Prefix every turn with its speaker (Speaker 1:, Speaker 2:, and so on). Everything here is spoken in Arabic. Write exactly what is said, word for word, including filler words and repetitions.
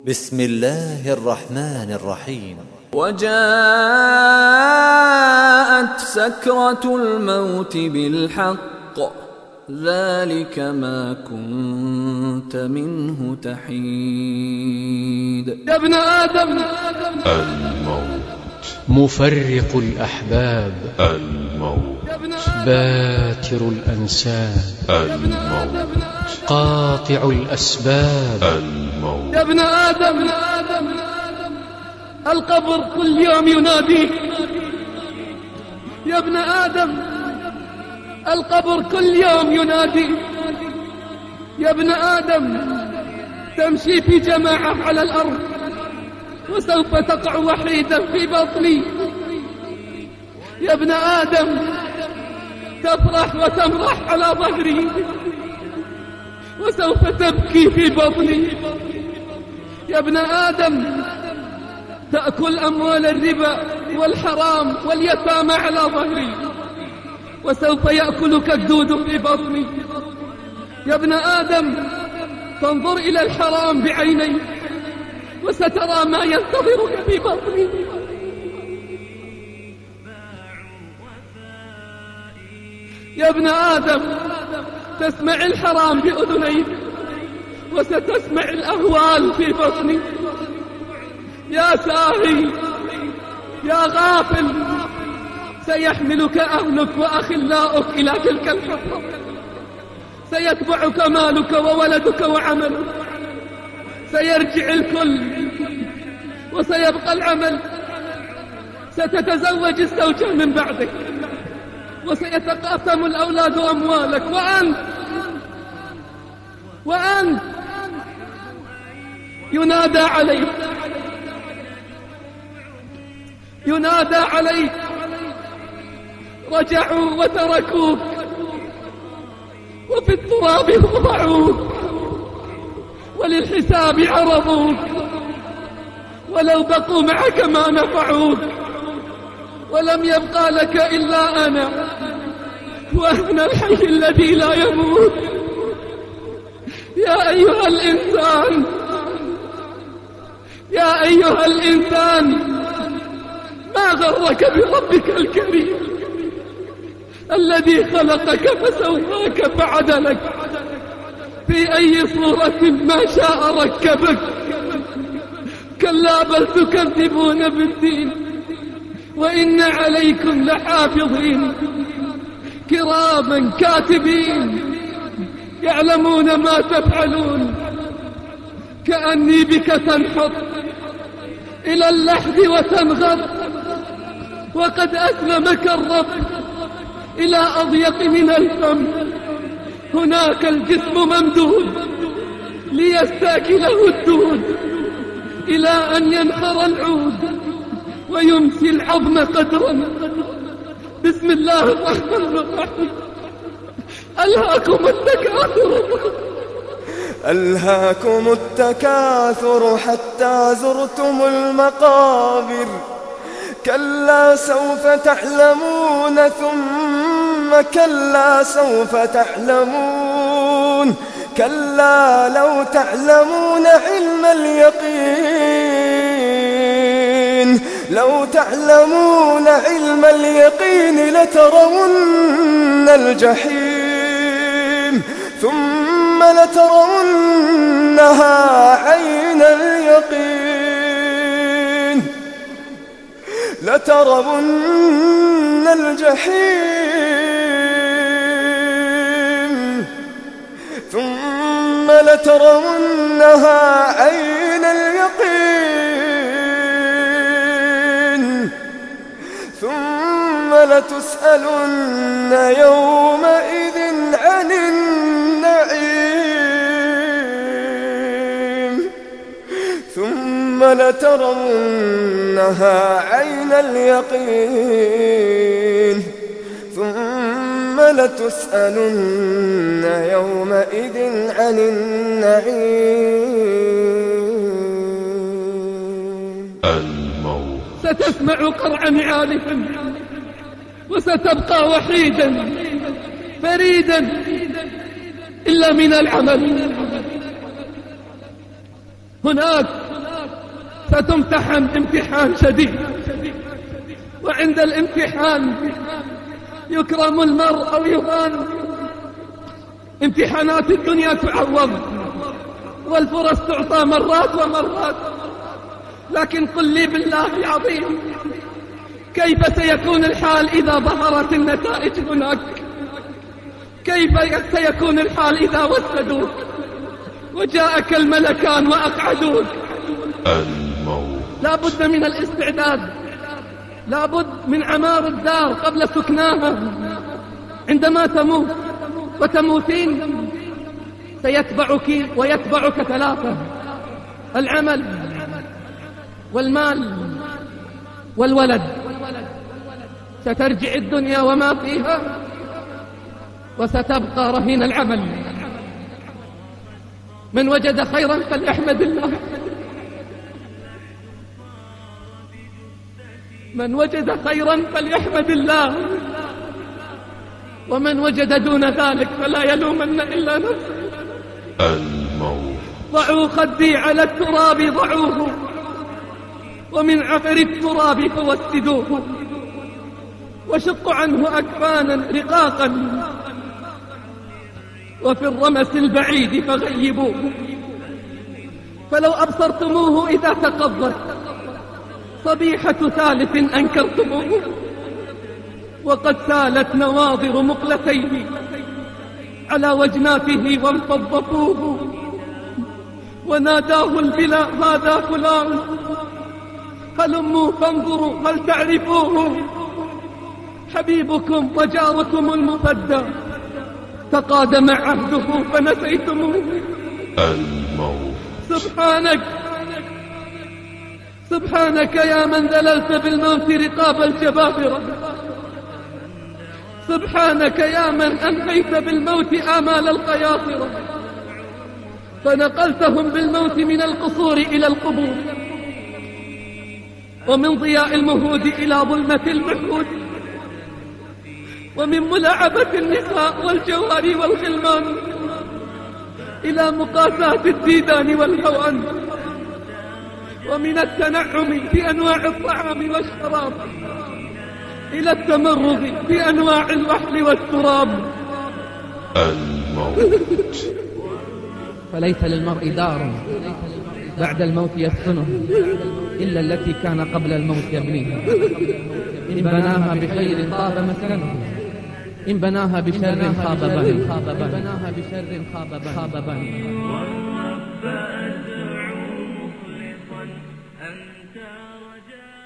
Speaker 1: بسم الله الرحمن الرحيم.
Speaker 2: وجاءت سكرة الموت بالحق ذلك ما كنت منه تحيد.
Speaker 3: يا ابن آدم
Speaker 4: الموت
Speaker 5: مفرق الأحباب،
Speaker 4: الموت
Speaker 5: باتر الأنساب،
Speaker 4: الموت
Speaker 5: قاطع الأسباب،
Speaker 4: الموت
Speaker 3: يا ابن آدم القبر كل يوم يناديك. يا ابن آدم القبر كل يوم يناديك. يا ابن آدم تمشي في جماعة على الأرض وسوف تقع وحيدا في بطني. يا ابن آدم تفرح وتمرح على ظهري وسوف تبكي في بطني. يا ابن آدم تأكل أموال الربا والحرام واليتامى على ظهري وسوف يأكلك الدود في بطني. يا ابن آدم تنظر إلى الحرام بعينيك وسترى ما ينتظرك في بطني. يا ابن آدم تسمع الحرام بأذنيك وستسمع الأهوال في بطني. يا ساهي يا غافل سيحملك أهلك وأخلاؤك إلى تلك الحفرة، سيتبعك مالك وولدك وعملك، سيرجع الكل وسيبقى العمل، ستتزوج الزوجة من بعدك وسيتقاسم الأولاد أموالك، وأنت وأنت ينادى عليك ينادى عليك رجعوا وتركوك وفي التراب وضعوك وللحساب عرضوك، ولو بقوا معك ما نفعوك، ولم يبقى لك إلا أنا وأنا الحي الذي لا يموت. يا أيها الإنسان يا أيها الإنسان ما غرك بربك الكريم الذي خلقك فسواك فعدلك في أي صورة ما شاء ركبك. كلا بل تكذبون بالدين وإن عليكم لحافظين كراما كاتبين يعلمون ما تفعلون. كأني بك تنحط إلى اللحد وتنغض وقد أسلمك الرب إلى أضيق من الفم. هناك الجسم ممدود ليستاكله الدود إلى أن ينخر العود ويمسي العظم قدرا. بسم الله الرحمن الرحيم. ألهاكم التكاثر
Speaker 6: ألهاكم التكاثر حتى زرتم المقابر. كلا سوف تعلمون ثم كلا سوف تعلمون. كلا لو تعلمون علم اليقين لو تعلمون علم اليقين لترون الجحيم ثم لترونها عين اليقين لترون الجحيم ثم لترونها عين اليقين ثم لتسألن يومئذ عن النعيم ثم لترونها عين اليقين ثم لتسألن يومئذ عن النعيم.
Speaker 4: الموت
Speaker 3: ستسمع قرع نعالك وستبقى وحيدا فريدا إلا من العمل. هناك ستمتحن امتحان شديد، وعند الامتحان يكرم المرء أو يهان. امتحانات الدنيا تعوض والفرص تعطى مرات ومرات، لكن قل لي بالله العظيم كيف سيكون الحال إذا ظهرت النتائج هناك؟ كيف سيكون الحال إذا وسدوك وجاءك الملكان وأقعدوك؟
Speaker 4: الموت.
Speaker 3: لا بد من الاستعداد، لا بد من عمار الدار قبل سكناها. عندما تموت وتموتين سيتبعك ويتبعك ثلاثة: العمل والمال والولد. سترجع الدنيا وما فيها وستبقى رهين العمل. من وجد خيرا فليحمد الله، من وجد خيرا فليحمد الله، ومن وجد دون ذلك فلا يلومن إلا نفسه.
Speaker 4: الموت.
Speaker 3: ضعوا خدي على التراب ضعوه، ومن عفر التراب فوسدوه، وشقوا عنه أكفانا رقاقا، وفي الرمس البعيد فغيبوه. فلو أبصرتموه إذا تقضت صبيحة ثالث أنكرتموه، وقد سالت نواظر مقلتيه على وجناته وانفضفوه، وناداه البلا هذا فلان، هلموا فانظروا هل تعرفوه؟ حبيبكم وجاركم المفدى تقادم عهده فنسيتموه.
Speaker 4: الموت.
Speaker 3: سبحانك سبحانك يا من ذللت بالموت رقاب الجبابرة، سبحانك يا من أنهيت بالموت آمال القياصرة، فنقلتهم بالموت من القصور إلى القبور، ومن ضياء المهود إلى ظلمة المحود، ومن ملاعبة النساء والجواري والغلمان إلى مقاساة الديدان والهوان، ومن التنعم بأنواع الطعام والشراب إلى التمرغ بأنواع الوحل والتراب.
Speaker 4: الموت.
Speaker 2: فليس للمرء دار بعد الموت يسكنه إلا التي كان قبل الموت يبنيها. إن بناها بخير خاب مسكنه، إن بناها بشر خاب بني.